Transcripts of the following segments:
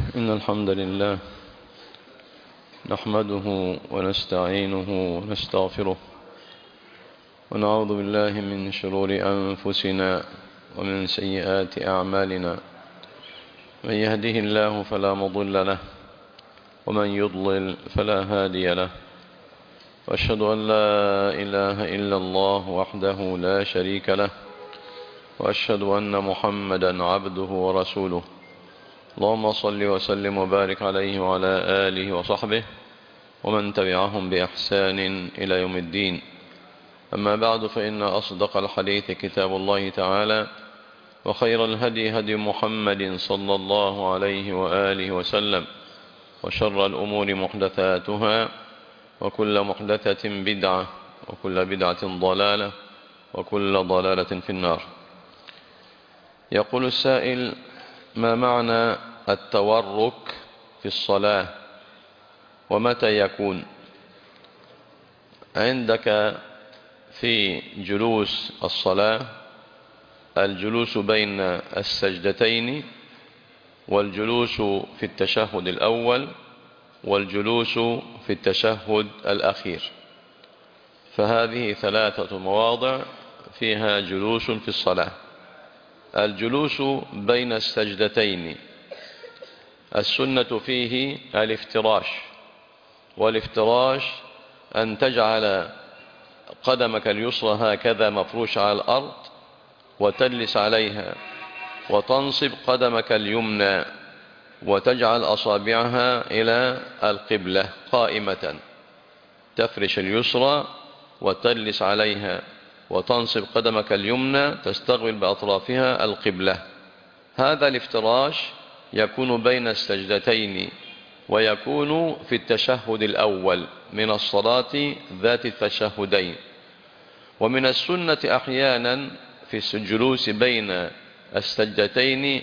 إن الحمد لله نحمده ونستعينه ونستغفره ونعوذ بالله من شرور أنفسنا ومن سيئات أعمالنا. من يهده الله فلا مضل له ومن يضلل فلا هادي له، وأشهد أن لا إله إلا الله وحده لا شريك له، وأشهد أن محمدا عبده ورسوله. اللهم صل وسلم وبارك عليه وعلى آله وصحبه ومن تبعهم بإحسان إلى يوم الدين. أما بعد، فإن أصدق الحديث كتاب الله تعالى، وخير الهدي هدي محمد صلى الله عليه وآله وسلم، وشر الأمور محدثاتها، وكل محدثة بدعة، وكل بدعة ضلالة، وكل ضلالة في النار. يقول السائل: ما معنى التورك في الصلاة ومتى يكون؟ عندك في جلوس الصلاة الجلوس بين السجدتين، والجلوس في التشهد الأول، والجلوس في التشهد الأخير، فهذه ثلاثة مواضع فيها جلوس في الصلاة. الجلوس بين السجدتين السنة فيه الافتراش، والافتراش أن تجعل قدمك اليسرى هكذا مفروشة على الأرض وتجلس عليها، وتنصب قدمك اليمنى وتجعل أصابعها إلى القبلة قائمة، تفرش اليسرى وتجلس عليها وتنصب قدمك اليمنى تستقبل بأطرافها القبلة. هذا الافتراش يكون بين السجدتين، ويكون في التشهد الأول من الصلاة ذات التشهدين. ومن السنة أحيانا في الجلوس بين السجدتين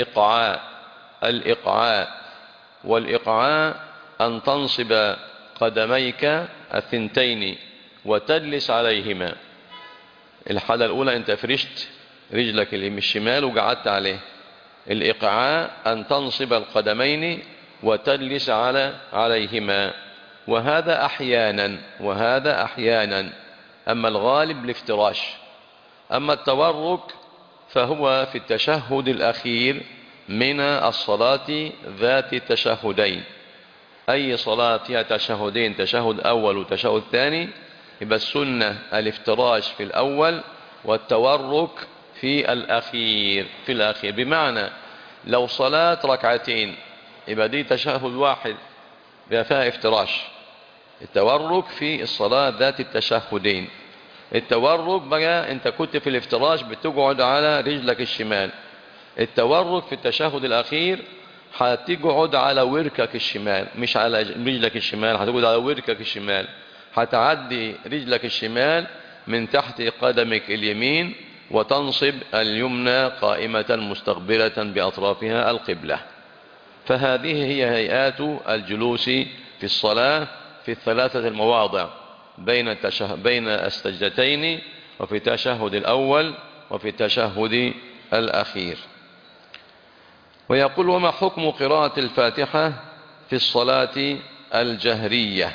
الإقعاء، والإقعاء أن تنصب قدميك الثنتين وتجلس عليهما. الحالة الأولى أنت فرشت رجلك الشمال وقعدت عليه. الإقعاء أن تنصب القدمين وتجلس عليهما، وهذا أحيانا، أما الغالب الافتراش. أما التورك فهو في التشهد الأخير من الصلاة ذات التشهدين. أي صلاة فيها تشهدين، تشهد أول وتشهد ثاني، يبقى السنة الافتراش في الأول والتورك في الأخير. بمعنى لو صلاة ركعتين يبقى دي تشهد واحد يبقى فيها افتراش. التورك في الصلاة ذات التشهدين. التورك بقى انت كنت في الافتراش بتقعد على رجلك الشمال. التورك في التشهد الأخير هتقعد على وركك الشمال، مش على رجلك الشمال، هتقعد على وركك الشمال. هتعدي رجلك الشمال من تحت قدمك اليمين وتنصب اليمنى قائمة مستقبلة بأطرافها القبلة. فهذه هي هيئات الجلوس في الصلاة في الثلاثة المواضع بين السجدتين، وفي التشهد الأول، وفي التشهد الأخير. ويقول: وما حكم قراءة الفاتحة في الصلاة الجهرية؟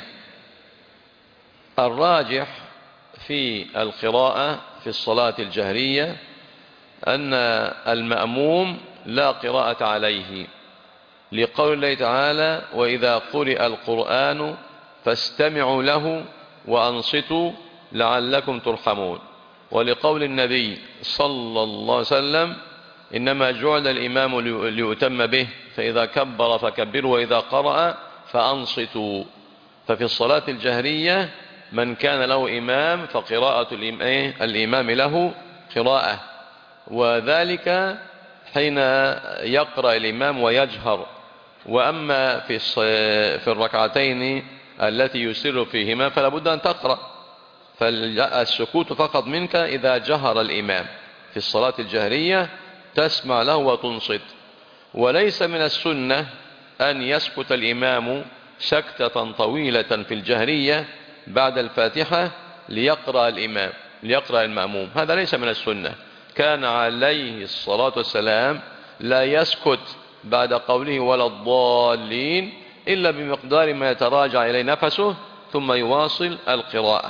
الراجح في القراءة في الصلاة الجهرية أن المأموم لا قراءة عليه، لقول الله تعالى: وإذا قرئ القرآن فاستمعوا له وأنصتوا لعلكم ترحمون. ولقول النبي صلى الله عليه وسلم: إنما جعل الإمام ليؤتم به، فإذا كبر فكبروا، وإذا قرأ فأنصتوا. ففي الصلاة الجهرية من كان له إمام فقراءة الإمام له قراءة، وذلك حين يقرأ الإمام ويجهر. وأما في الركعتين التي يسر فيهما فلا بد أن تقرأ، فالسكوت فقط منك إذا جهر الإمام. في الصلاة الجهرية تسمع له وتنصت. وليس من السنة أن يسكت الإمام سكتة طويلة في الجهرية بعد الفاتحة ليقرأ المأموم، هذا ليس من السنة. كان عليه الصلاة والسلام لا يسكت بعد قوله ولا الضالين إلا بمقدار ما يتراجع إليه نفسه ثم يواصل القراءة.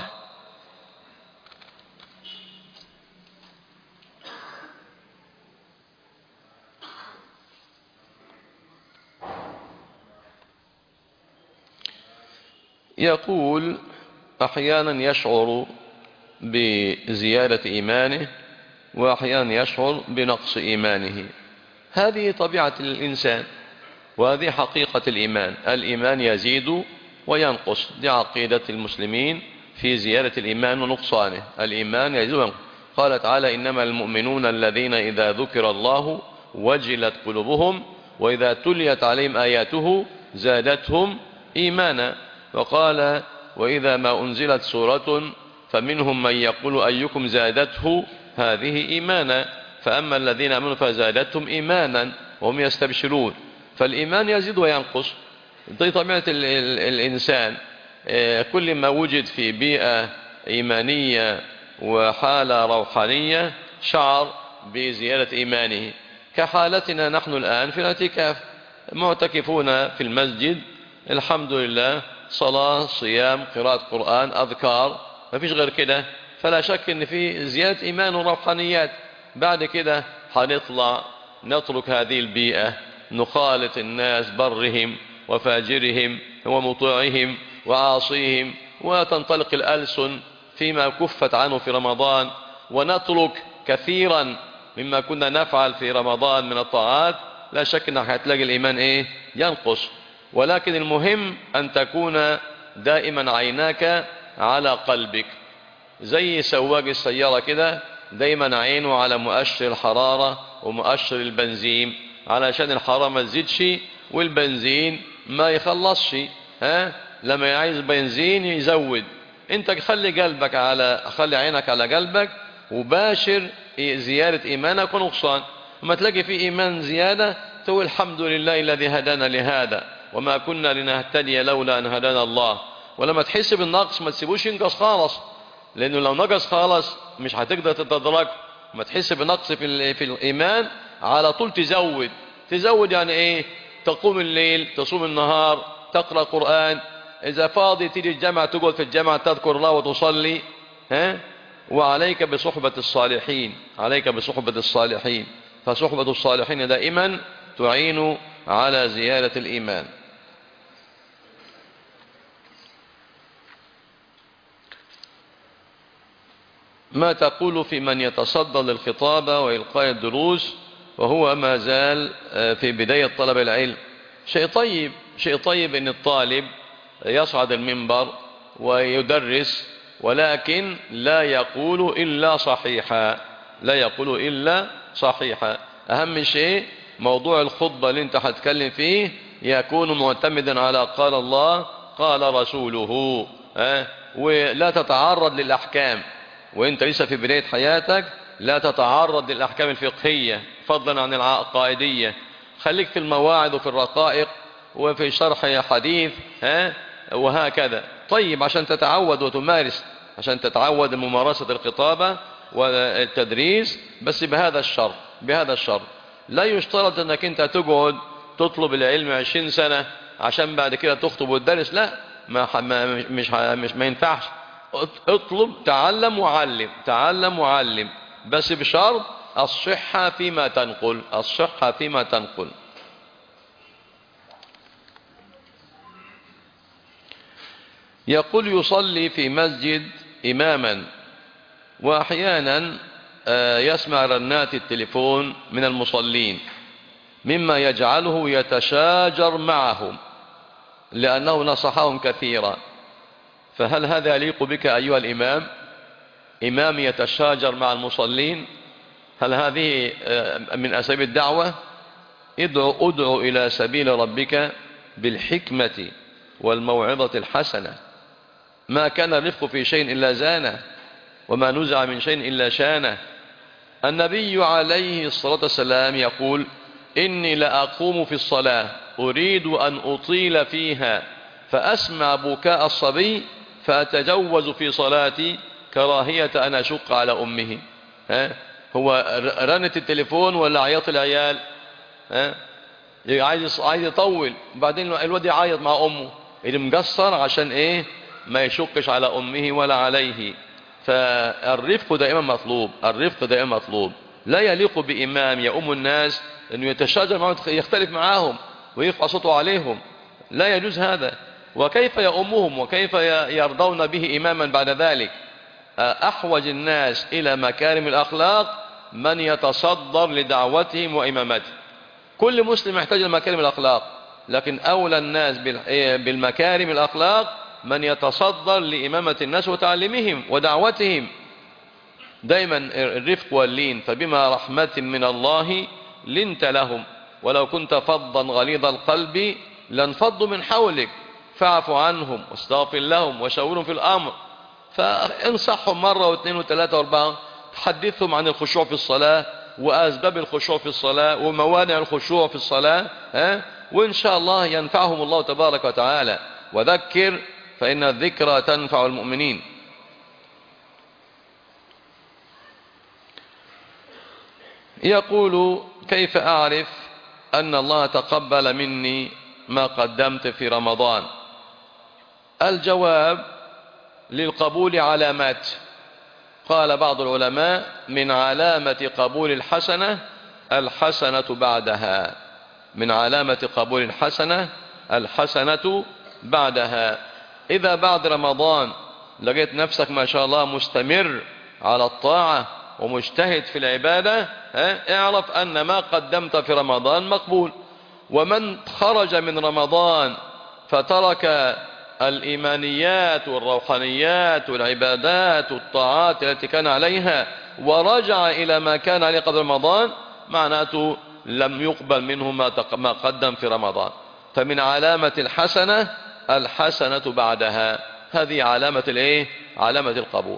يقول أحيانا يشعر بزيادة إيمانه وأحيانا يشعر بنقص إيمانه. هذه طبيعة الإنسان وهذه حقيقة الإيمان. الإيمان يزيد وينقص، دي عقيدة المسلمين في زيادة الإيمان ونقصانه. الإيمان يزيد وينقص. قال تعالى إنما المؤمنون الذين إذا ذكر الله وجلت قلوبهم وإذا تليت عليهم آياته زادتهم إيمانا. وقال وإذا ما أنزلت سورة فمنهم من يقول أيكم زادته هذه إيمانا فأما الذين آمنوا فزادتهم إيمانا وهم يستبشرون. فالإيمان يزيد وينقص، دي طبيعة الإنسان. كل ما وجد في بيئة إيمانية وحالة روحانية شعر بزيادة إيمانه، كحالتنا نحن الآن في الاعتكاف، معتكفون في المسجد، الحمد لله، صلاة، صيام، قراءة قرآن، أذكار، ما فيش غير كده. فلا شك ان في زيادة إيمان وروحانيات. بعد كده هنطلع نترك هذه البيئة، نخالط الناس برهم وفاجرهم ومطيعهم وعاصيهم، وتنطلق الألسن فيما كفت عنه في رمضان، ونترك كثيرا مما كنا نفعل في رمضان من الطاعات. لا شك أنك هتلاقي الإيمان ينقص. ولكن المهم أن تكون دائما عيناك على قلبك، زي سواق السيارة كده، دايما عينه على مؤشر الحرارة ومؤشر البنزين، علشان الحرارة ما تزيدش والبنزين ما يخلصش. لما عايز بنزين يزود. انت خلي عينك على قلبك وباشر زيادة إيمانك ونقصان. وما تلاقي في إيمان زيادة تقول الحمد لله الذي هدانا لهذا وما كنا لنهتدي لولا أن هدانا الله. ولما تحس بالنقص ما تسيبوش ينقص خالص، لأنه لو نقص خالص مش هتقدر تتدرك. ما تحس بنقص في الإيمان على طول تزود. يعني تقوم الليل، تصوم النهار، تقرأ قرآن، إذا فاضي تيجي الجامعة تقعد في الجامعة تذكر الله وتصلي. وعليك بصحبة الصالحين، عليك بصحبة الصالحين. فصحبة الصالحين دائما تعين على زيادة الإيمان. ما تقول في من يتصدى للخطابة وإلقاء الدروس وهو ما زال في بداية طلب العلم؟ شيء طيب إن الطالب يصعد المنبر ويدرس، ولكن لا يقول إلا صحيحا. أهم شيء موضوع الخطبة اللي انت هتكلم فيه يكون معتمدا على قال الله قال رسوله، ولا تتعرض للأحكام. وانت لسه في بداية حياتك لا تتعرض للأحكام الفقهية فضلا عن العقائدية. خليك في المواعظ وفي الرقائق وفي شرح حديث وهكذا. طيب عشان تتعود وتمارس، عشان تتعود ممارسة الخطابة والتدريس، بس بهذا الشرط لا يشترط انك انت تقعد تطلب العلم 20 سنة عشان بعد كده تخطب وتدرس. لا، ما ينفعش. اطلب، تعلم وعلم، بس بشرط الصحة فيما تنقل. يقول يصلي في مسجد إماما وأحيانا يسمع رنات التليفون من المصلين مما يجعله يتشاجر معهم لأنه نصحهم كثيرا. فهل هذا يليق بك أيها الإمام؟ إمام يتشاجر مع المصلين؟ هل هذه من أسباب الدعوة؟ ادعو إلى سبيل ربك بالحكمة والموعظة الحسنة. ما كان الرفق في شيء إلا زانه وما نزع من شيء إلا شانه. النبي عليه الصلاة والسلام يقول إني لأقوم في الصلاة أريد أن أطيل فيها فأسمع بكاء الصبي فأتجوز في صلاتي كراهية أن أشق على أمه. هو رنة التليفون ولا عياط العيال؟ عايز يطول، وبعدين الواد يعيط مع امه اللي مقصر عشان ايه؟ ما يشقش على امه ولا عليه. فالرفق دائما مطلوب، الرفق دائما مطلوب. لا يليق بإمام يؤم الناس انه يتشاجر معهم، يختلف معاهم ويرفع صوته عليهم، لا يجوز هذا. وكيف يؤمهم وكيف يرضون به إماما بعد ذلك؟ أحوج الناس إلى مكارم الأخلاق من يتصدر لدعوتهم وإمامتهم. كل مسلم يحتاج إلى مكارم الأخلاق، لكن أولى الناس بالمكارم الأخلاق من يتصدر لإمامة الناس وتعليمهم ودعوتهم. دائما الرفق واللين، فبما رحمة من الله لنت لهم ولو كنت فظا غليظ القلب لانفضوا من حولك فاعف عنهم واستغفر لهم وشاورهم في الأمر. فانصحهم مرة واثنين وثلاثة واربعة، تحدثهم عن الخشوع في الصلاة وأسباب الخشوع في الصلاة وموانع الخشوع في الصلاة، وإن شاء الله ينفعهم الله تبارك وتعالى. وذكر فإن الذكرى تنفع المؤمنين. يقول كيف أعرف أن الله تقبل مني ما قدمت في رمضان؟ الجواب للقبول علامات. قال بعض العلماء من علامة قبول الحسنة الحسنة بعدها، من علامة قبول الحسنة الحسنة بعدها. إذا بعد رمضان لقيت نفسك ما شاء الله مستمر على الطاعة ومجتهد في العبادة، اعرف أن ما قدمت في رمضان مقبول. ومن خرج من رمضان فترك الإيمانيات والروحانيات والعبادات والطاعات التي كان عليها ورجع إلى ما كان عليه قبل رمضان، معناته لم يقبل منه ما قدم في رمضان. فمن علامة الحسنة الحسنة بعدها، هذه علامة الايه؟ علامة القبول.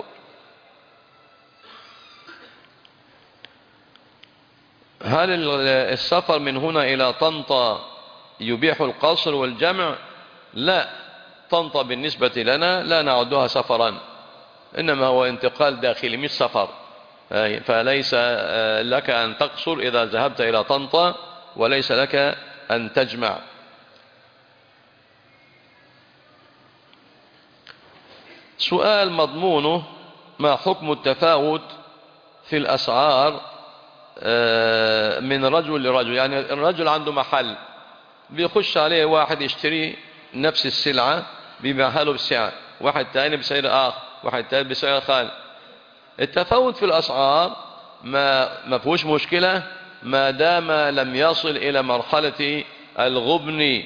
هل السفر من هنا إلى طنطا يبيح القصر والجمع؟ لا، طنطا بالنسبة لنا لا نعدها سفرا، إنما هو انتقال داخلي مش سفر. فليس لك أن تقصر إذا ذهبت إلى طنطا، وليس لك أن تجمع. سؤال مضمونه ما حكم التفاوت في الأسعار من رجل لرجل؟ يعني الرجل عنده محل بيخش عليه واحد يشتري نفس السلعة بيبيعها له بسعر، واحد تاني بسعر آخر، واحد تاني بسعر خالص. التفاوت في الأسعار ما فيهوش مشكلة ما دام لم يصل إلى مرحلة الغبن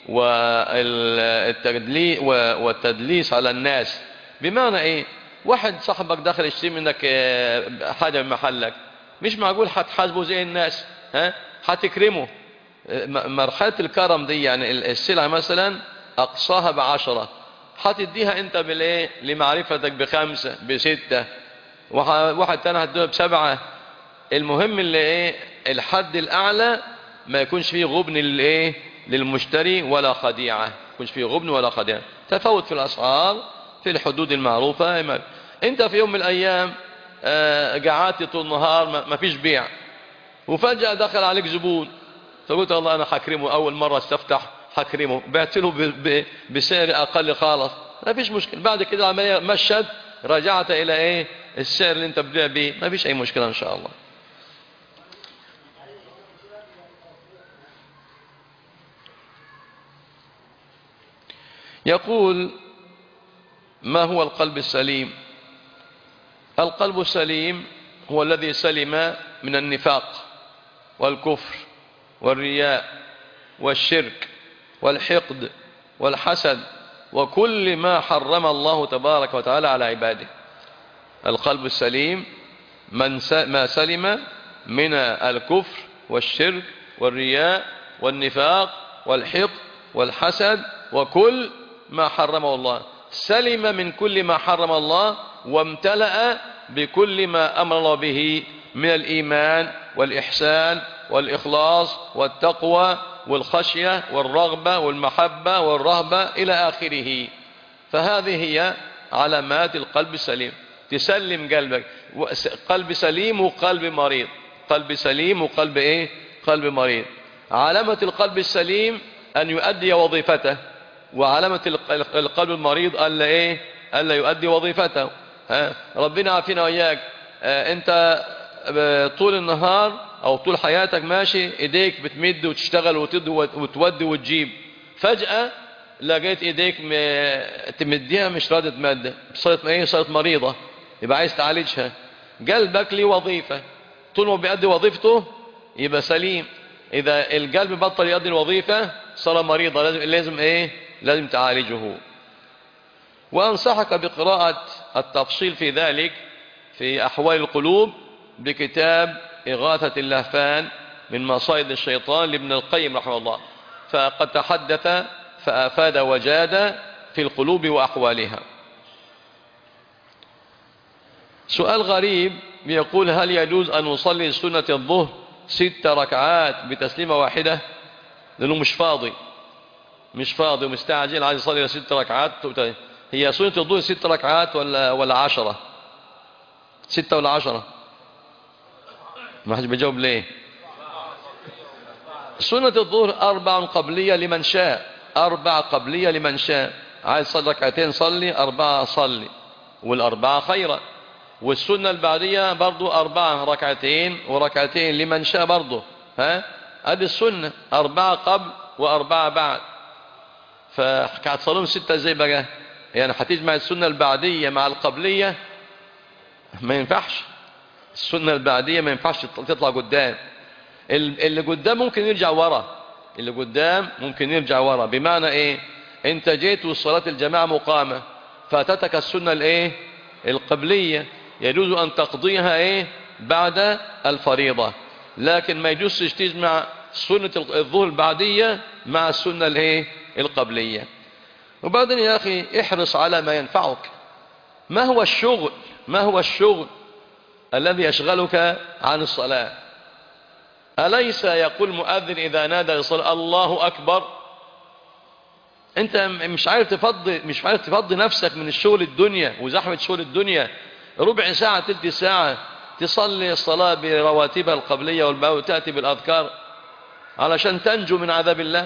والتدليس على الناس. بمعنى إيه؟ واحد صاحبك داخل يشتري منك حاجة من محلك، مش معقول هتحاسبه زي الناس، هتكرمه. مرحلة الكرم دي يعني السلعة مثلا أقصاها ب10، هتديها أنت بالإيه؟ لمعرفتك ب5 ب6، واحد تاني هتديها ب7. المهم اللي إيه؟ الحد الأعلى ما يكونش فيه غبن للإيه؟ للمشتري ولا خديعة، ما يكونش فيه غبن ولا خديعة. تفاوت في الأسعار في الحدود المعروفة. أنت في يوم من الأيام قعدت طول النهار ما فيش بيع، وفجأة دخل عليك زبون، فقلت الله أنا حكرمه، أول مرة استفتح حكرمه، بعت له بسعر أقل خالص، ما فيش مشكلة. بعد كده العملية مشت، رجعت إلى إيه؟ السعر اللي أنت بتبيع به، ما فيش أي مشكلة إن شاء الله. يقول ما هو القلب السليم؟ القلب السليم هو الذي سلم من النفاق والكفر والرياء والشرك والحقد والحسد وكل ما حرم الله تبارك وتعالى على عباده. القلب السليم ما سلم من الكفر والشرك والرياء والنفاق والحقد والحسد وكل ما حرمه الله، سلم من كل ما حرم الله وامتلأ بكل ما أمر الله به من الإيمان والإحسان والإخلاص والتقوى والخشية والرغبة والمحبة والرهبة إلى آخره. فهذه هي علامات القلب السليم. تسلم قلبك. قلب سليم وقلب مريض، قلب سليم وقلب إيه؟ قلب مريض. علامة القلب السليم أن يؤدي وظيفته، وعلامة القلب المريض ألا إيه؟ ألا يؤدي وظيفته. ربنا عافينا وإياك. أنت طول النهار أو طول حياتك ماشي إيديك بتمد وتشتغل وتودي وتجيب، فجأة لقيت إيديك تمديها مش راضية تمد، صارت إيه؟ صارت مريضة، يبقى عايز تعالجها. قلبك ليه وظيفة، طول ما بيؤدي وظيفته يبقى سليم. إذا القلب بطل يؤدي الوظيفة صار مريضة، لازم إيه؟ لازم تعالجه. وأنصحك بقراءة التفصيل في ذلك في أحوال القلوب بكتاب إغاثة اللهفان من مصائد الشيطان لابن القيم رحمه الله، فقد تحدث فأفاد وجاد في القلوب وأحوالها. سؤال غريب يقول: هل يجوز أن نصلي سنة الظهر 6 ركعات بتسليمة واحدة؟ لأنه مش فاضي ومستعجل عايز يصلي 6 ركعات. هي سنة الظهر 6 ركعات ولا 10؟ 6 ولا 10؟ ما حد بيجاوب ليه؟ سنة الظهر 4 قبلية لمن شاء، 4 قبلية لمن شاء. عايز صلي ركعتين صلي، 4 صلي، والأربعة خيرا. والسنة البعدية برضو 4 ركعتين وركعتين لمن شاء برضو. هذه السنة 4 قبل و4 بعد. فهتصلون 6 ازاي بقى؟ يعني هتجمع السنة البعدية مع القبلية؟ ما ينفعش. السنة البعدية ما ينفعش تطلع قدام، اللي قدام ممكن يرجع ورا، اللي قدام ممكن يرجع ورا. بمعنى ايه؟ انت جيت والصلاة الجماعة مقامة، فاتتك السنة الايه؟ القبلية، يجوز ان تقضيها ايه؟ بعد الفريضة. لكن ما يجوزش تجمع سنة الظهر البعدية مع السنة الايه؟ القبلية. وبعدين يا اخي احرص على ما ينفعك. ما هو الشغل الذي يشغلك عن الصلاة؟ أليس يقول مؤذن إذا نادى للصلاة الله أكبر؟ أنت مش عارف تفضي نفسك من الشغل الدنيا وزحمة شغل الدنيا، ربع ساعة تلت ساعة تصلي الصلاة برواتبها القبلية والباء وتأتي بالأذكار علشان تنجو من عذاب الله.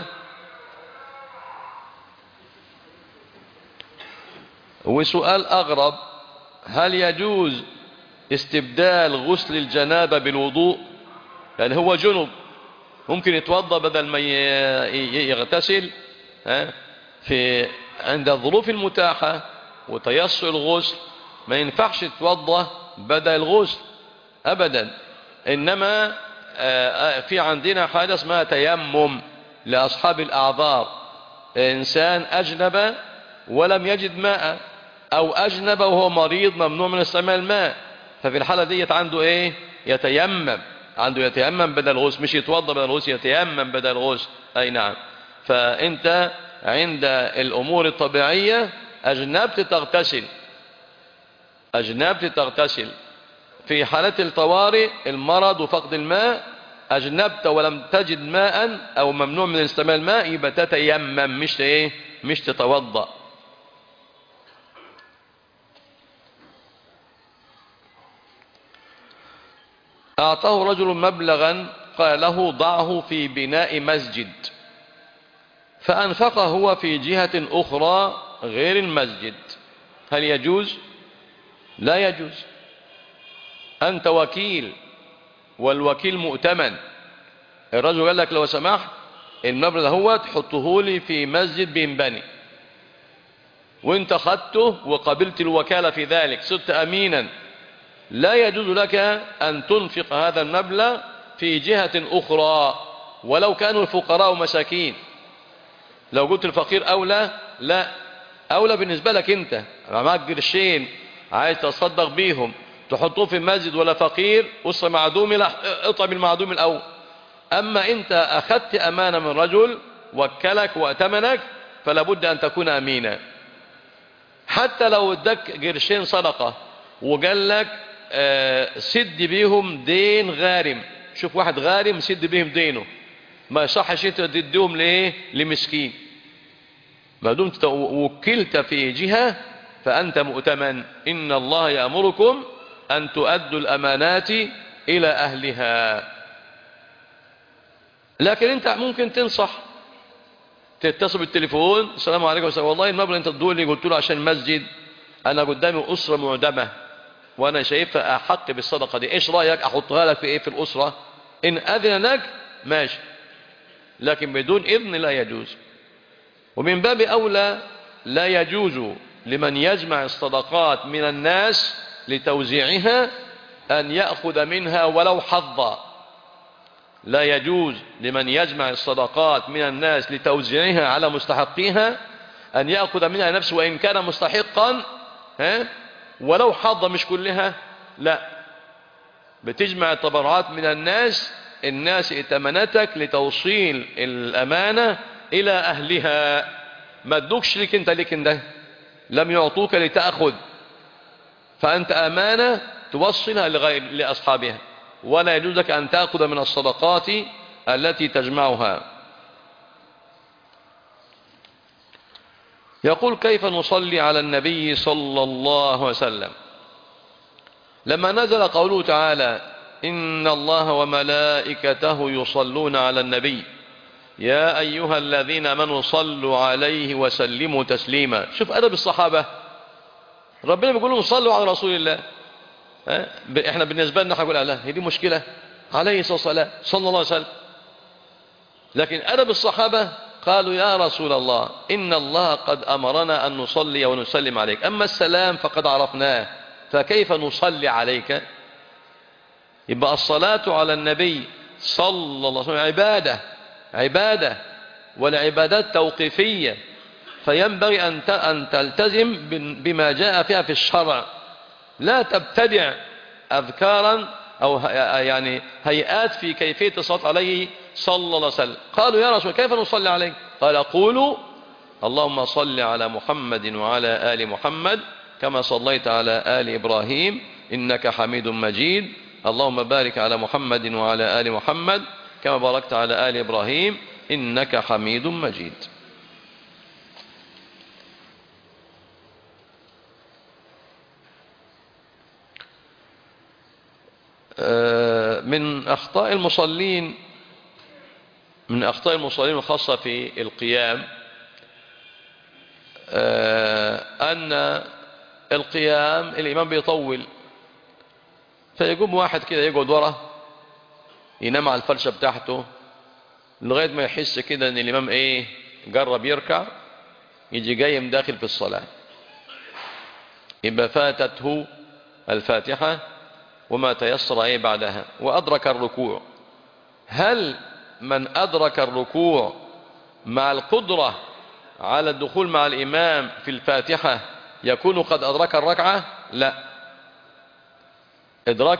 وسؤال أغرب: هل يجوز استبدال غسل الجنابة بالوضوء؟ يعني هو جنب ممكن يتوضأ بدل ما يغتسل في عند الظروف المتاحة وتيسر الغسل، ما ينفعش يتوضأ بدل الغسل أبدا. إنما في عندنا حاجة اسمها تيمم لأصحاب الأعذار. إنسان أجنب ولم يجد ماء، أو أجنب وهو مريض ممنوع من استعمال الماء، ففي الحالة ديت عنده إيه؟ يتيمم بدل الغسل، مش يتوضأ بدل الغسل، يتيمم بدل الغسل. أي نعم. فأنت عند الأمور الطبيعية أجنبت تغتسل. في حالات الطوارئ المرض وفقد الماء أجنبت ولم تجد ماء أو ممنوع من استعمال الماء، يبقى تتيمم مش تتوضأ. أعطاه رجل مبلغا قال له ضعه في بناء مسجد، فأنفقه هو في جهة أخرى غير المسجد، هل يجوز؟ لا يجوز. أنت وكيل والوكيل مؤتمن. الرجل قال لك لو سمحت المبلغ هو تحطه لي في مسجد بينبني، وانت خدته وقبلت الوكالة في ذلك، صرت أمينا. لا يجوز لك أن تنفق هذا المبلغ في جهة أخرى ولو كانوا الفقراء ومساكين. لو قلت الفقير أولى، لا، أولى بالنسبة لك أنت معاك قرشين عايز تصدق بيهم تحطوه في المسجد، ولا فقير وصل معدوم، لا، اطعم المعدوم الأول. أما أنت أخذت أمانة من رجل وكلك وأتمنك فلا بد أن تكون أمينا. حتى لو ادك قرشين صدقة وقال لك سد بيهم دين غارم، شوف واحد غارم سد بيهم دينه، ما يصحش انت تديهم ليه؟ لمسكين. ما دمت وكلت في جهة فأنت مؤتمن. إن الله يأمركم أن تؤدوا الأمانات إلى أهلها. لكن انت ممكن تنصح، تتصل بالتليفون، السلام عليكم، والله المبلغ انت تدولي قلت له عشان المسجد، انا قدامي اسره معدمه وانا شايفها احق بالصدقه دي، ايش رايك احطها لك في ايه في الاسره؟ ان اذن لك ماشي، لكن بدون اذن لا يجوز. ومن باب اولى لا يجوز لمن يجمع الصدقات من الناس لتوزيعها ان ياخذ منها ولو حظا. لا يجوز لمن يجمع الصدقات من الناس لتوزيعها على مستحقيها أن يأخذ منها نفسه وإن كان مستحقا ولو حظ، مش كلها، لا، بتجمع التبرعات من الناس ائتمنتك لتوصيل الأمانة إلى أهلها، ما ادوكش لك انت، لك ده لم يعطوك لتأخذ، فأنت أمانة توصلها لأصحابها، ولا يجوز لك أن تأخذ من الصدقات التي تجمعها. يقول كيف نصلي على النبي صلى الله عليه وسلم؟ لما نزل قوله تعالى إن الله وملائكته يصلون على النبي يا أيها الذين آمنوا صلوا عليه وسلموا تسليما. شوف أدب الصحابة، ربنا بيقول لهم صلوا على رسول الله، احنا بالنسبة لنا هنقول لا هي دي مشكلة، عليه الصلاة والسلام صلى الله عليه وسلم، لكن أدب الصحابة قالوا يا رسول الله إن الله قد أمرنا أن نصلي ونسلم عليك، أما السلام فقد عرفناه فكيف نصلي عليك؟ يبقى الصلاة على النبي صلى الله عليه وسلم عبادة والعبادات توقيفية، فينبغي أن تلتزم بما جاء فيها في الشرع، لا تبتدع أذكارا أو يعني هيئات في كيفية الصلاة عليه صلى الله عليه وسلم. قالوا يا رسول كيف نصلي عليه؟ قال قولوا اللهم صل على محمد وعلى آل محمد كما صليت على آل إبراهيم إنك حميد مجيد، اللهم بارك على محمد وعلى آل محمد كما باركت على آل إبراهيم إنك حميد مجيد. من أخطاء المصلين الخاصة في القيام أن القيام الإمام بيطول، فيقوم واحد كده يقعد ورا ينام على الفرشة بتاعته لغاية ما يحس كده أن الإمام جرب يركع، يجي جاي داخل في الصلاة، يبقى فاتته الفاتحة وما تيسر بعدها وأدرك الركوع. هل من أدرك الركوع مع القدرة على الدخول مع الإمام في الفاتحة يكون قد أدرك الركعة؟ لا، إدراك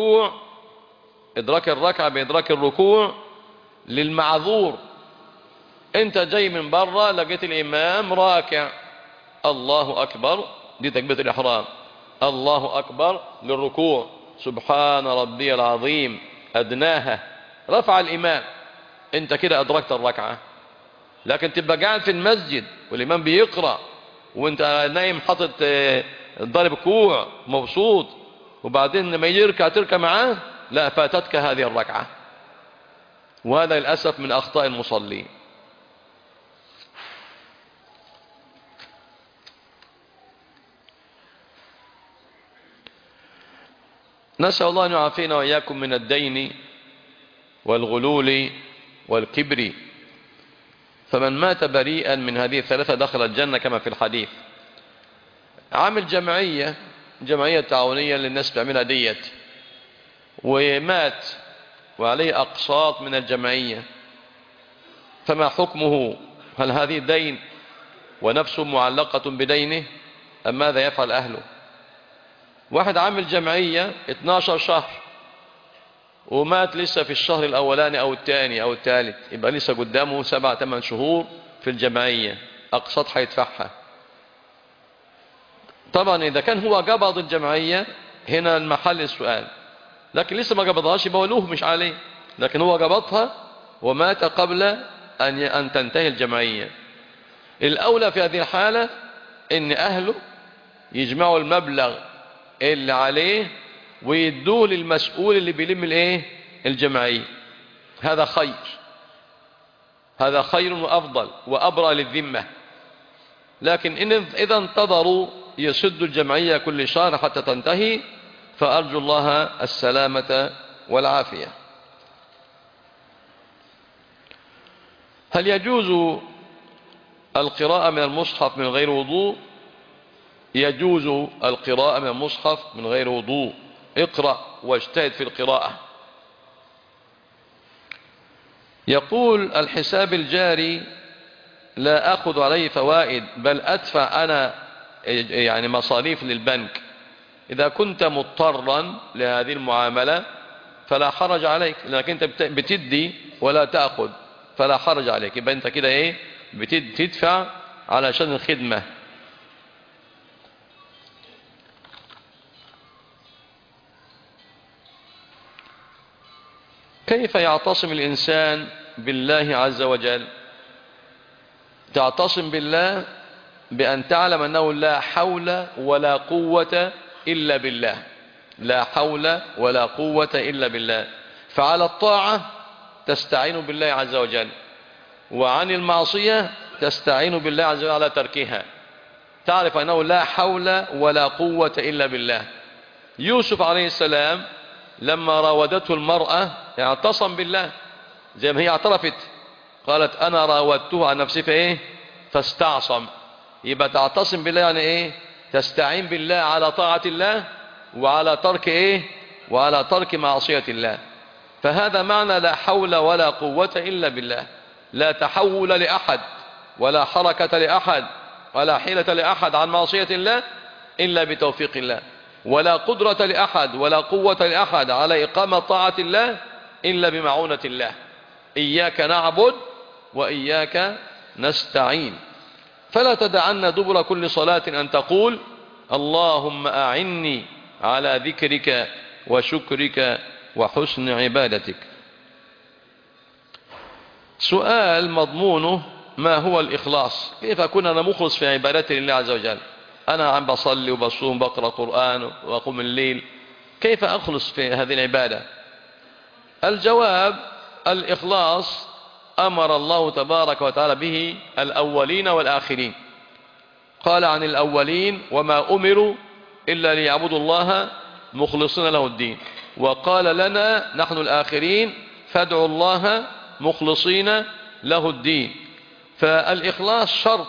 الركعة بإدراك الركوع للمعذور. أنت جاي من برا لقيت الإمام راكع، الله أكبر، دي تكبيرة الإحرام، الله أكبر للركوع، سبحان ربي العظيم أدناها، رفع الإمام، أنت كده أدركت الركعة. لكن تبقى قاعد في المسجد والإمام بيقرأ وأنت نايم حاطط ضارب كوع مبسوط، وبعدين لما يركع تركع معاه، لا، فاتتك هذه الركعة. وهذا للأسف من أخطاء المصلين. نسأل الله أن يعافينا وإياكم من الدين والغلول والكبر، فمن مات بريئا من هذه الثلاثة دخل الجنة كما في الحديث. عامل جمعية تعاونية للناس بتعملها ديت، ومات وعليه أقساط من الجمعية، فما حكمه؟ هل هذه دين ونفسه معلقة بدينه أم ماذا يفعل أهله؟ واحد عامل جمعية 12 شهر ومات لسه في الشهر الأولاني أو الثاني أو الثالث، يبقى لسه قدامه 7-8 شهور في الجمعية، أقساط هيدفعها. طبعا إذا كان هو قبض الجمعية هنا المحل السؤال، لكن لسه ما قبضهاش يبقى له مش عليه، لكن هو قبضها ومات قبل أن تنتهي الجمعية. الأولى في هذه الحالة إن أهله يجمعوا المبلغ اللي عليه ويدوه للمسؤول اللي بيلم الجمعية، هذا خير. هذا خير وأفضل وأبرى للذمة. لكن إذا انتظروا يسدوا الجمعية كل شهر حتى تنتهي، فأرجو الله السلامة والعافية. هل يجوز القراءة من المصحف من غير وضوء؟ يجوز القراءة من المصحف من غير وضوء. اقرأ واجتهد في القراءة. يقول الحساب الجاري لا أخذ عليه فوائد، بل أدفع أنا يعني مصاريف للبنك. إذا كنت مضطرا لهذه المعاملة فلا حرج عليك، لأنك أنت بتدي ولا تأخذ، فلا حرج عليك. يبقى أنت كده إيه، بتدفع علشان الخدمة. كيف يعتصم الإنسان بالله عز وجل؟ تعتصم بالله بأن تعلم أنه لا حول ولا قوة إلا بالله، لا حول ولا قوة إلا بالله. فعلى الطاعة تستعين بالله عز وجل، وعن المعصية تستعين بالله عز وجل على تركها. تعرف أنه لا حول ولا قوة إلا بالله. يوسف عليه السلام لما راودته المرأة اعتصم بالله، زي ما هي اعترفت، قالت أنا راودته عن نفسي فإيه فاستعصم. يبقى تعتصم بالله يعني إيه؟ تستعين بالله على طاعة الله وعلى ترك إيه؟ وعلى ترك معصية الله. فهذا معنى لا حول ولا قوة إلا بالله. لا تحول لأحد ولا حركة لأحد ولا حيلة لأحد عن معصية الله إلا بتوفيق الله، ولا قدرة لأحد ولا قوة لأحد على إقامة طاعة الله إلا بمعونة الله. إياك نعبد وإياك نستعين. فلا تدعن دبر كل صلاة أن تقول اللهم أعني على ذكرك وشكرك وحسن عبادتك. سؤال مضمونه ما هو الإخلاص؟ كيف أكون أنا مخلص في عبادتي لله عز وجل؟ أنا عم بصلي وبصوم بقرأ قرآن وأقوم الليل، كيف أخلص في هذه العبادة؟ الجواب الإخلاص أمر الله تبارك وتعالى به الأولين والآخرين. قال عن الأولين وما أمروا إلا ليعبدوا الله مخلصين له الدين، وقال لنا نحن الآخرين فادعوا الله مخلصين له الدين. فالإخلاص شرط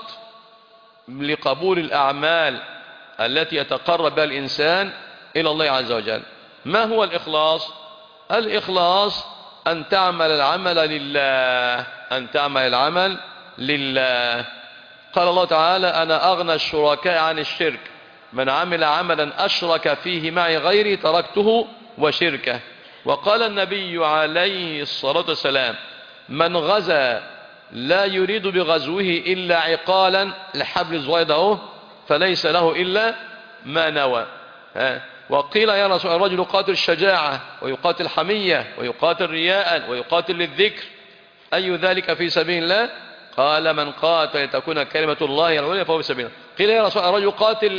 لقبول الأعمال التي يتقرب بها الإنسان إلى الله عز وجل. ما هو الإخلاص؟ الإخلاص أن تعمل العمل لله، أن تعمل العمل لله. قال الله تعالى أنا أغنى الشركاء عن الشرك، من عمل عملا أشرك فيه معي غيري تركته وشركه. وقال النبي عليه الصلاة والسلام من غزا لا يريد بغزوه إلا عقالا لحبل زويده فليس له إلا ما نوى. وقيل يا رسول الله الرجل يقاتل الشجاعة ويقاتل حمية ويقاتل رياء ويقاتل للذكر، أي ذلك في سبيل الله؟ قال من قاتل لتكون كلمة الله العليا فهو في سبيل الله. قيل يا رسول الله الرجل يقاتل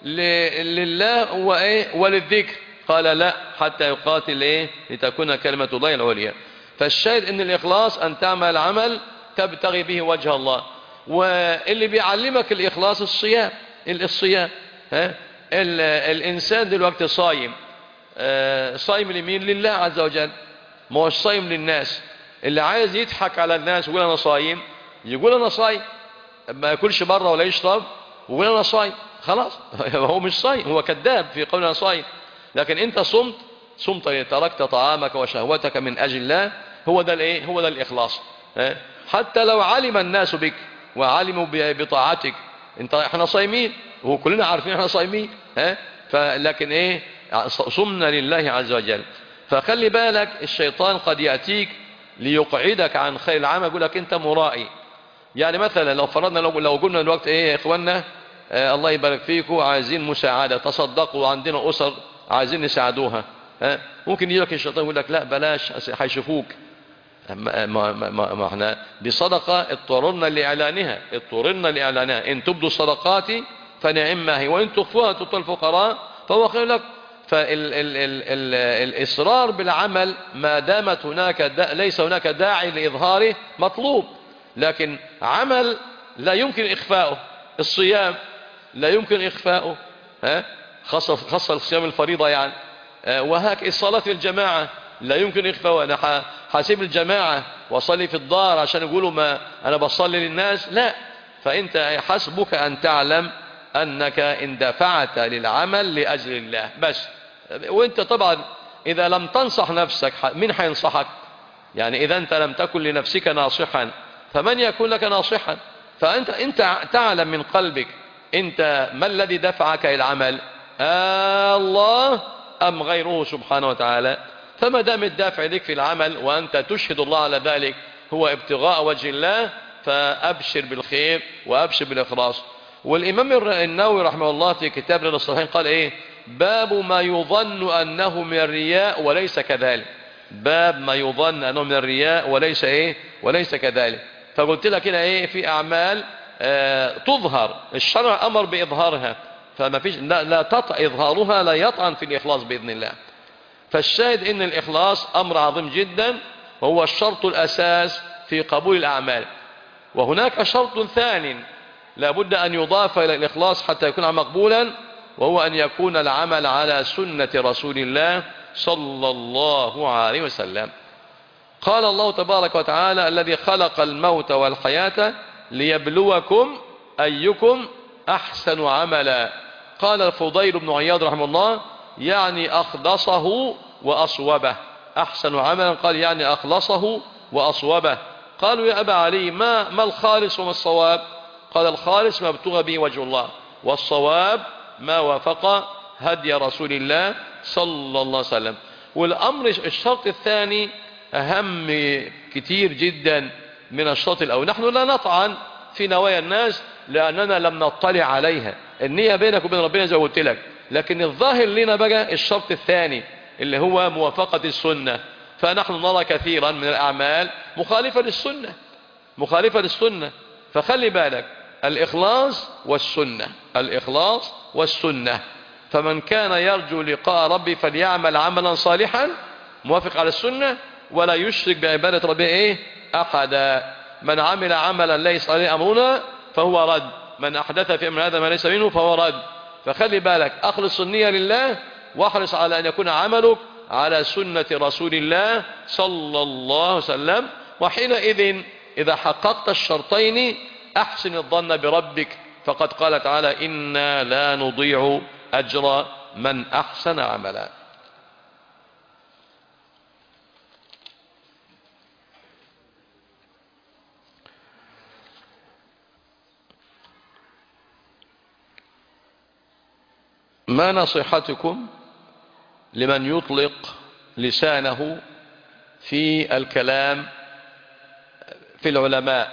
لله وللذكر؟ قال لا حتى يقاتل لتكون كلمة الله العليا. فالشاهد ان الإخلاص أن تعمل عمل تبتغي به وجه الله. واللي بيعلمك الإخلاص الصيام. الإنسان دلوقتي صايم، صايم لمين؟ لله عز وجل، ما هوش صايم للناس. اللي عايز يضحك على الناس ويقول أنا صايم يقول أنا صايم، ما ياكلش بره ولا يشرب ويقول أنا صايم، خلاص هو مش صايم، هو كذاب في قول أنا صايم. لكن أنت صمت تركت طعامك وشهوتك من أجل الله، هو ده هو ده الإخلاص. حتى لو علم الناس بك وعلموا بطاعتك احنا صايمين وكلنا عارفين احنا صايمين، لكن صمنا لله عز وجل. فخلي بالك الشيطان قد يأتيك ليقعدك عن خير العمل، يقول لك انت مرائي. يعني مثلا لو فرضنا لو قلنا الوقت يا اخوانا الله يبارك فيكم عايزين مساعدة، تصدقوا عندنا أسر عايزين نساعدوها، ممكن يجيك الشيطان يقول لك لا بلاش هيشوفوك. ما احنا بصدقة اضطررنا لإعلانها إن تبدوا الصدقات فنعم هي وإن تخفوها تؤتوا الفقراء فهو خير لك. فالإصرار بالعمل ما دامت ليس هناك داعي لإظهاره مطلوب. لكن عمل لا يمكن إخفاؤه، الصيام لا يمكن إخفاؤه، خاصة الصيام الفريضة يعني، وهك الصلاة في الجماعة لا يمكن إخفاؤه. أنا حاسب الجماعة وأصلي في الدار عشان يقولوا ما أنا بصلي للناس، لا. فأنت حسبك أن تعلم أنك اندفعت للعمل لأجل الله بس. وأنت طبعا إذا لم تنصح نفسك من حينصحك؟ يعني إذا أنت لم تكن لنفسك ناصحا فمن يكون لك ناصحا؟ فأنت تعلم من قلبك أنت ما الذي دفعك إلى العمل، الله أم غيره سبحانه وتعالى. فما دام الدافع لك في العمل وأنت تشهد الله على ذلك هو ابتغاء وجه الله، فأبشر بالخير وأبشر بالإخلاص. والإمام النووي رحمه الله في كتاب رياض الصالحين قال إيه؟ باب ما يظن أنه من الرياء وليس كذلك. باب ما يظن أنه من الرياء وليس إيه؟ وليس كذلك. فقلت لك هنا إيه؟ في أعمال تظهر، الشرع أمر بإظهارها، فما فيش لا إظهارها لا يطعن في الإخلاص بإذن الله. فالشاهد إن الإخلاص أمر عظيم جدا، وهو الشرط الأساس في قبول الأعمال. وهناك شرط ثاني لابد أن يضاف إلى الإخلاص حتى يكون مقبولا، وهو أن يكون العمل على سنة رسول الله صلى الله عليه وسلم. قال الله تبارك وتعالى: الذي خلق الموت والحياة ليبلوكم أيكم أحسن عملا. قال الفضيل بن عياض رحمه الله: يعني أخلصه وأصوبه. أحسن عملا قال يعني أخلصه وأصوبه. قالوا: يا أبا علي ما الخالص وما الصواب؟ قال: الخالص ما ابتغى به وجه الله، والصواب ما وافق هدي رسول الله صلى الله عليه وسلم. والأمر الشرط الثاني أهم كتير جدا من الشرط الأول. نحن لا نطعن في نوايا الناس لأننا لم نطلع عليها، النية بينك وبين ربنا زي ما قلت لك، لكن الظاهر لنا بقى الشرط الثاني اللي هو موافقة السنة. فنحن نرى كثيرا من الأعمال مخالفة للسنة، مخالفة للسنة. فخلي بالك، الإخلاص والسنة، الإخلاص والسنة. فمن كان يرجو لقاء ربي فليعمل عملا صالحا موافق على السنة ولا يشرك بعبادة ربه إيه؟ أحدا. من عمل عملا ليس عليه أمرنا فهو رد، من أحدث في أمر هذا ما ليس منه فهو رد. فخلي بالك، أخلص النية لله، واحرص على أن يكون عملك على سنة رسول الله صلى الله عليه وسلم. وحينئذ إذا حققت الشرطين أحسن الظن بربك، فقد قال تعالى: إنا لا نضيع أجر من أحسن عملا. ما نصيحتكم لمن يطلق لسانه في الكلام في العلماء؟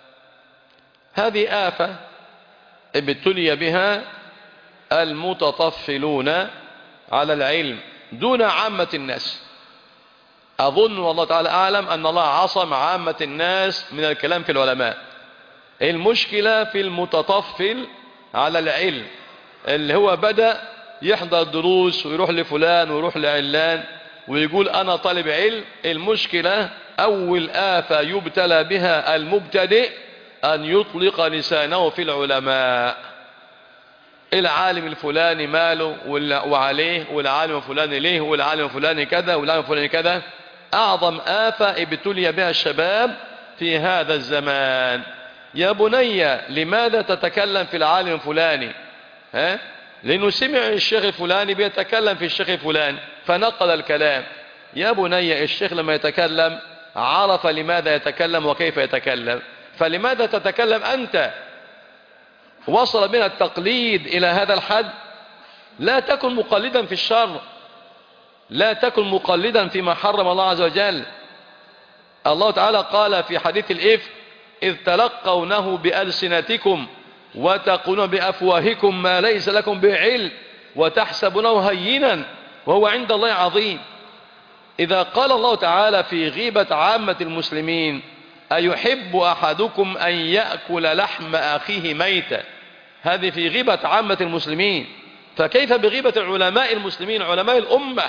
هذه آفة ابتلي بها المتطفلون على العلم دون عامة الناس. أظن والله تعالى أعلم أن الله عصم عامة الناس من الكلام في العلماء. المشكلة في المتطفل على العلم اللي هو بدأ يحضر دروس ويروح لفلان ويروح لعلان ويقول أنا طالب علم. المشكلة أول آفة يبتلى بها المبتدئ أن يطلق لسانه في العلماء. العالم الفلاني ماله وعليه، والعالم الفلاني ليه، والعالم الفلاني كذا، والعالم الفلاني كذا. أعظم آفة ابتلي بها الشباب في هذا الزمان. يا بني لماذا تتكلم في العالم الفلاني؟ لأنه سمع الشيخ الفلاني بيتكلم في الشيخ الفلاني فنقل الكلام. يا بني الشيخ لما يتكلم عرف لماذا يتكلم وكيف يتكلم، فلماذا تتكلم أنت؟ وصل بنا التقليد إلى هذا الحد. لا تكن مقلدا في الشر، لا تكن مقلدا فيما حرم الله عز وجل. الله تعالى قال في حديث الإفك: إذ تلقونه بألسنتكم وتقولون بأفواهكم ما ليس لكم به علم وتحسبونه هينا وهو عند الله عظيم. إذا قال الله تعالى في غيبة عامة المسلمين: أيحب أحدكم أن يأكل لحم أخيه ميتا، هذه في غيبة عامة المسلمين، فكيف بغيبة العلماء المسلمين، علماء الأمة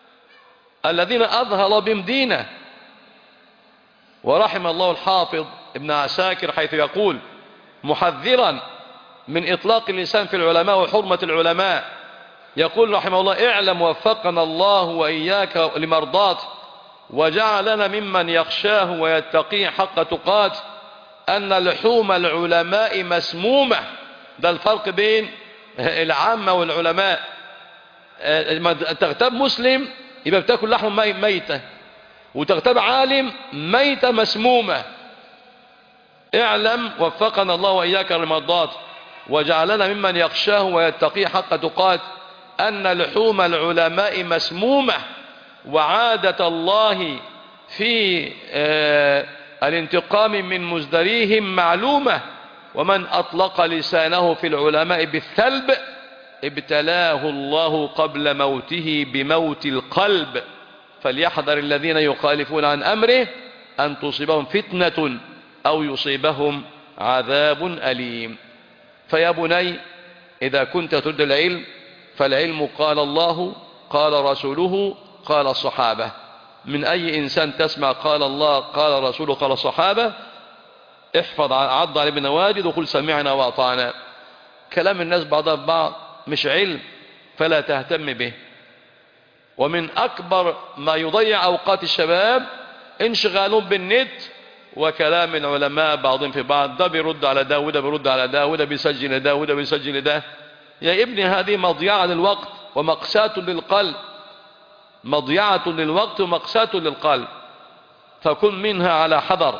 الذين أظهر بهم دينه؟ ورحم الله الحافظ ابن عساكر حيث يقول محذرا من إطلاق اللسان في العلماء وحرمة العلماء، يقول رحمه الله: اعلم وفقنا الله وإياك لمرضاته وجعلنا ممن يخشاه ويتقيه حق تقاته أن لحوم العلماء مسمومة. ده الفرق بين العامة والعلماء. تغتاب مسلم يبقى بتاكل لحم ميتة، وتغتاب عالم ميتة مسمومة. اعلم وفقنا الله وإياك لمرضاته وجعلنا ممن يخشاه ويتقيه حق تقاته أن لحوم العلماء مسمومة، وعادة الله في الانتقام من مزدريهم معلومة، ومن أطلق لسانه في العلماء بالثلب ابتلاه الله قبل موته بموت القلب، فليحذر الذين يخالفون عن أمره أن تصيبهم فتنة أو يصيبهم عذاب أليم. فيا بني إذا كنت تريد العلم فالعلم قال الله قال رسوله قال الصحابة. من أي إنسان تسمع قال الله قال رسوله قال الصحابة احفظ عض على بنواجد وقل سمعنا وأطعنا. كلام الناس بعضها ببعض مش علم فلا تهتم به. ومن أكبر ما يضيع أوقات الشباب انشغالهم بالنت وكلام العلماء بعضهم في بعض، ده بيرد على ده وده بيرد على ده وده بيسجل ده وده بيسجل ده. يا ابني هذه مضيعة للوقت ومقساة للقلب، مضيعة للوقت ومقساة للقلب، فكن منها على حذر.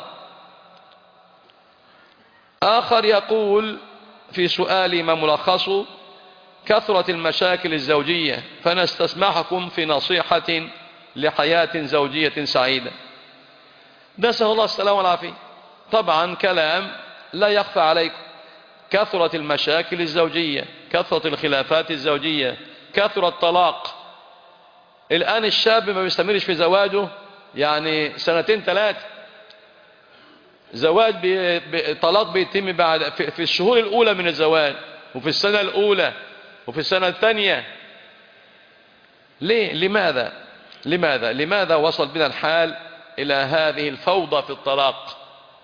آخر يقول في سؤالي ما ملخصه: كثرة المشاكل الزوجية، فنستسمحكم في نصيحة لحياة زوجية سعيدة. نسأل الله السلامة والعافية. طبعا كلام لا يخفى عليكم، كثرة المشاكل الزوجية، كثرة الخلافات الزوجية، كثرة الطلاق. الآن الشاب ما بيستمرش في زواجه يعني سنتين ثلاثة، زواج طلاق بيتم بعد في الشهور الأولى من الزواج، وفي السنة الأولى وفي السنة الثانية. ليه؟ لماذا وصل بنا الحال إلى هذه الفوضى في الطلاق؟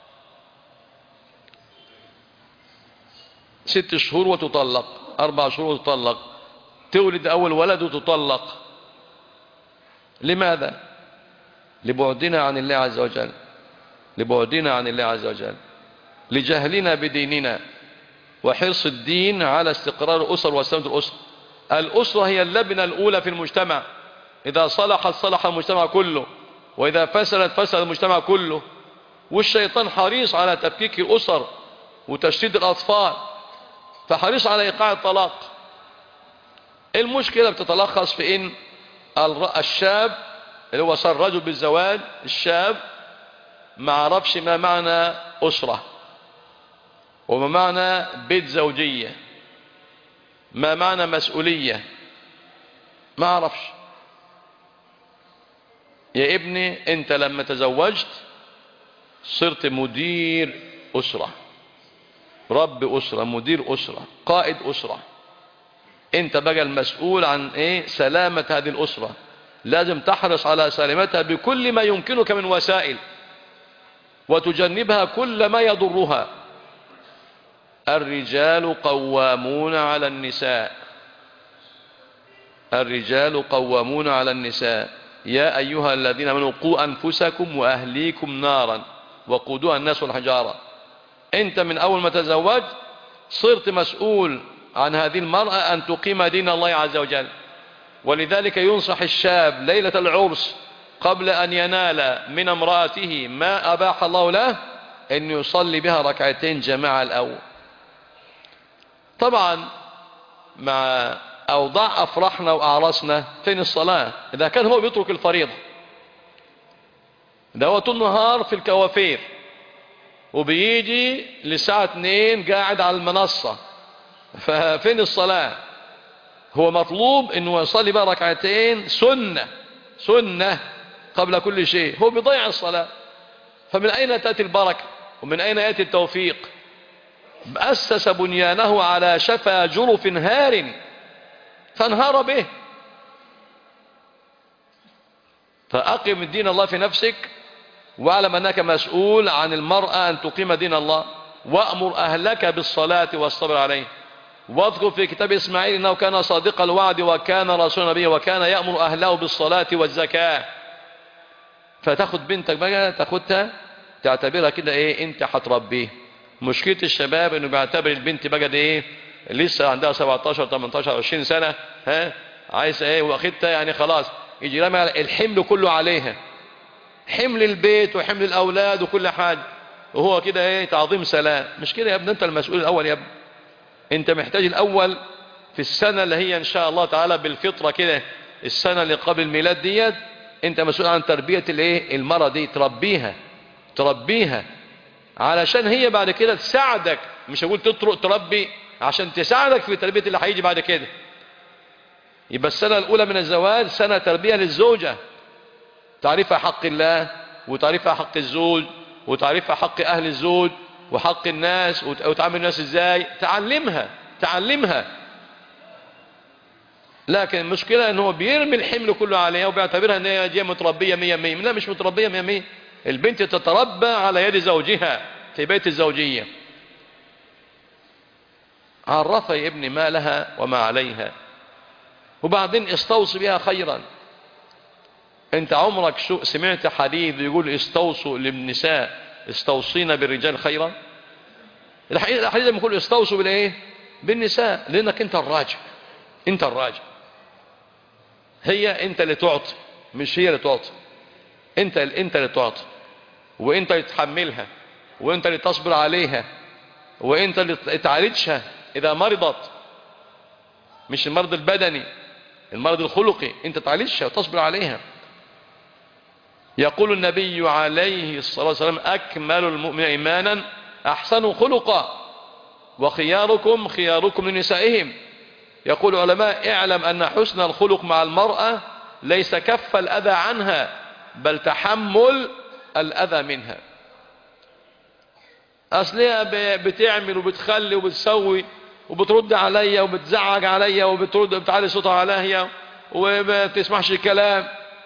6 شهور وتطلق، 4 شهور وتطلق، تولد أول ولد وتطلق. لماذا؟ لبعدنا عن الله عز وجل، لبعدنا عن الله عز وجل، لجهلنا بديننا، وحرص الدين على استقرار الأسر وسلامة الأسر. الأسرة هي اللبنة الأولى في المجتمع، إذا صلحت صلح المجتمع كله، وإذا فسدت فسد المجتمع كله. والشيطان حريص على تفكيك الأسر وتشتيت الأطفال، فحريص على إيقاع الطلاق. المشكلة بتتلخص في إن الشاب اللي هو صار رجل بالزواج، الشاب ما عرفش ما معنى أسرة، وما معنى بيت زوجية، ما معنى مسؤولية، ما عرفش. يا ابني انت لما تزوجت صرت مدير أسرة، رب أسرة، مدير أسرة، قائد أسرة. انت بقى المسؤول عن ايه؟ سلامة هذه الأسرة. لازم تحرص على سلامتها بكل ما يمكنك من وسائل، وتجنبها كل ما يضرها. الرجال قوامون على النساء، الرجال قوامون على النساء. يا أيها الذين آمنوا قوا أنفسكم وأهليكم نارا وقودها الناس والحجارة. أنت من أول ما تزوج صرت مسؤول عن هذه المرأة أن تقيم دين الله عز وجل. ولذلك ينصح الشاب ليلة العرس قبل أن ينال من امرأته ما أباح الله له أن يصلي بها ركعتين جماعة الأول. طبعا مع أوضاع أفرحنا وأعرسنا فين الصلاة؟ إذا كان هو بيترك الفريضة، ده هو طول النهار في الكوافير وبيجي للساعة 2 قاعد على المنصة، ففين الصلاة؟ هو مطلوب انه يصلي بقى ركعتين سنة قبل كل شيء، هو بيضيع الصلاة. فمن أين تأتي البركة ومن أين يأتي التوفيق؟ أسس بنيانه على شفا جرف هار فانهار به. فأقم الدين الله في نفسك واعلم أنك مسؤول عن المرأة أن تقيم دين الله. وأمر أهلك بالصلاة والصبر عليه. واذكر في كتاب إسماعيل إنه كان صادق الوعد وكان رسول نبيه وكان يأمر أهله بالصلاة والزكاة. فتاخد بنتك بقى تاخدها تعتبرها كده ايه انت هتربيه. مشكلة الشباب انه بيعتبر البنت بقى دي ايه لسه عندها 17 18 20 سنة، عايز ايه واخدتها يعني خلاص يجي رمي الحمل كله عليها، حمل البيت وحمل الاولاد وكل حاجة، وهو كده ايه تعظيم سلام. مش كده يا ابني، انت المسؤول الاول يا ابني. انت محتاج الاول في السنة اللي هي ان شاء الله تعالى بالفطرة كده، السنة اللي قبل الميلاد ديت، انت مسؤول عن تربية الايه المرأة دي، تربيها علشان هي بعد كده تساعدك. مش هقول تطرق تربي، عشان تساعدك في تربية اللي هيجي بعد كده. يبقى السنة الاولى من الزواج سنة تربية للزوجة، تعرفها حق الله وتعرفها حق الزوج وتعرفها حق اهل الزوج وحق الناس وتعامل الناس ازاي، تعلمها. لكن المشكلة انه بيرمي الحمل كله عليها وبيعتبرها ان هي متربية 100. لا، مش متربية 100. البنت تتربى على يد زوجها في بيت الزوجية. عرفها يا ابني ما لها وما عليها، وبعدين استوصي بها خيرا. انت عمرك سمعت حديث يقول استوصوا للنساء استوصينا بالرجال خيرا؟ الحديث لما يقول استوصوا بالايه بالنساء، لانك انت الراجل. هي انت اللي تعطي، مش هي اللي تعطي. انت اللي تعطي، وانت اللي تحملها، وانت اللي تصبر عليها، وانت اللي تعالجها اذا مرضت. مش المرض البدني، المرض الخلقي، انت تعالجها وتصبر عليها. يقول النبي عليه الصلاة والسلام اكمل المؤمن ايمانا احسن خلقا وخياركم خياركم لنسائهم. يقول العلماء اعلم ان حسن الخلق مع المرأة ليس كف الاذى عنها بل تحمل الاذى منها. اصلها بتعمل وبتخلي وبتسوي وبترد عليا وبتزعج عليا بتعلي صوتها عليا وما بتسمعش الكلام.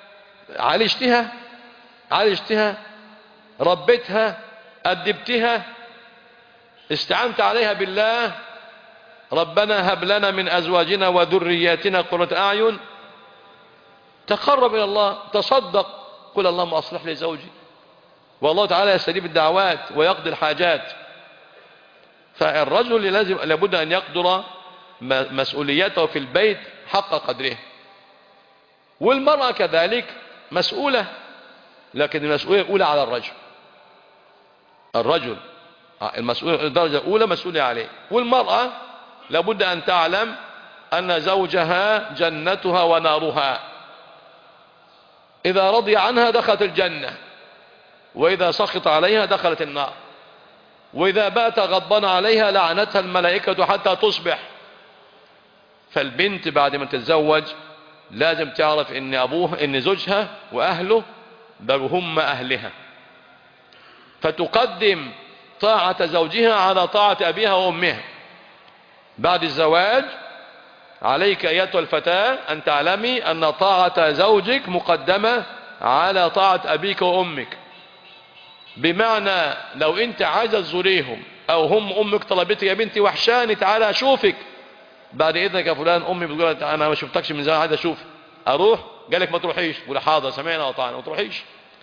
عالجتها، ربيتها، أدبتها، استعنت عليها بالله. ربنا هب لنا من أزواجنا وذرياتنا قرة أعين. تقرب إلى الله، تصدق، قل اللهم أصلح لي زوجي، والله تعالى يستجيب الدعوات ويقضي الحاجات. فالرجل لابد أن يقدر مسؤوليته في البيت حق قدره، والمرأة كذلك مسؤولة، لكن المسؤولية الأولى على الرجل المسؤولية الدرجة الأولى مسؤولية عليه. والمرأة لابد أن تعلم أن زوجها جنتها ونارها، إذا رضي عنها دخلت الجنة، وإذا سخط عليها دخلت النار، وإذا بات غضبان عليها لعنتها الملائكة حتى تصبح. فالبنت بعد ما تتزوج لازم تعرف ان زوجها واهله بقوا هم اهلها، فتقدم طاعة زوجها على طاعة ابيها وامها. بعد الزواج عليك ايتها الفتاة ان تعلمي ان طاعة زوجك مقدمة على طاعة ابيك وامك. بمعنى لو انت عايزة تزوريهم او هم امك طلبتك يا بنتي وحشاني تعالى اشوفك، بعد اذنك يا فلان امي بتقول انا ما شفتكش من زمان عايز اشوف، اروح؟ قالك ما تروحيش، تقول حاضر سمعنا وطعنا، ما تروحيش.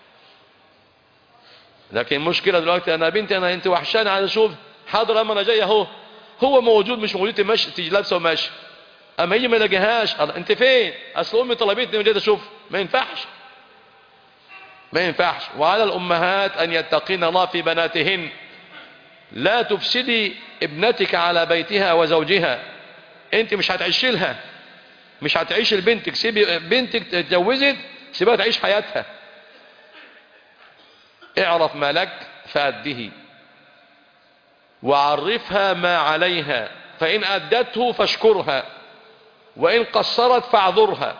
لكن المشكله دلوقتي انا بنتي انت وحشاني عايز اشوف، حاضر اما انا جاي اهو، هو موجود مش موجود تمشي تيجي لابسه وماشي، اما يجي ما يلاقيهاش انت فين؟ اصل امي طلبتني وجيت اشوف. ما ينفعش. وعلى الامهات ان يتقين الله في بناتهن. لا تفسدي ابنتك على بيتها وزوجها. انت مش هتعيش لها، مش هتعيش لبنتك. سيبي بنتك اتجوزت، سيبها تعيش حياتها. اعرف ما لك فأده، وعرفها ما عليها، فإن أدته فاشكرها، وإن قصرت فاعذرها.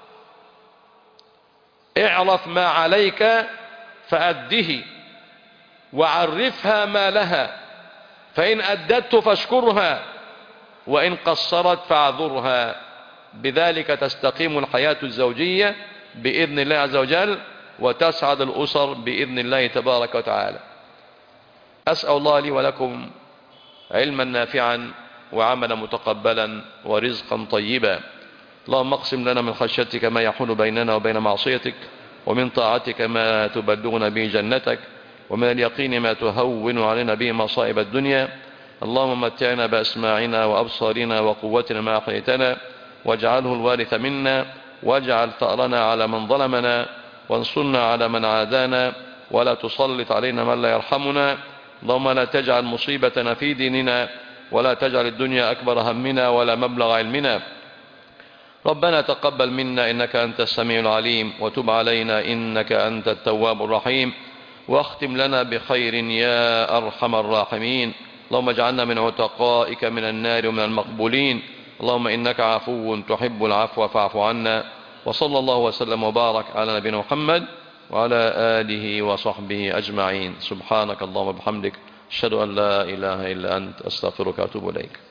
اعرف ما عليك فأده، وعرفها ما لها، فإن أدته فاشكرها، وإن قصرت فاعذرها. بذلك تستقيم الحياة الزوجية بإذن الله عز وجل. وتسعد الأسر بإذن الله تبارك وتعالى. أسأل الله لي ولكم علما نافعا وعملا متقبلا ورزقا طيبا. اللهم اقسم لنا من خشيتك ما يحول بيننا وبين معصيتك، ومن طاعتك ما تبلغنا به جنتك، ومن اليقين ما تهون علينا به مصائب الدنيا. اللهم متعنا بأسماعنا وأبصارنا وقوتنا ما أحييتنا، واجعله الوارث منا، واجعل ثأرنا على من ظلمنا، وانصرنا على من عادانا، ولا تسلط علينا من لا يرحمنا. اللهم لا تجعل مصيبتنا في ديننا، ولا تجعل الدنيا أكبر همنا ولا مبلغ علمنا. ربنا تقبل منا إنك أنت السميع العليم، وتب علينا إنك أنت التواب الرحيم، واختم لنا بخير يا أرحم الراحمين. اللهم اجعلنا من عتقائك من النار ومن المقبولين. اللهم إنك عفو تحب العفو فاعف عنا. وصلى الله وسلم وبارك على نبينا محمد وعلى آله وصحبه أجمعين. سبحانك اللهم وبحمدك، أشهد أن لا إله إلا أنت، أستغفرك وأتوب إليك.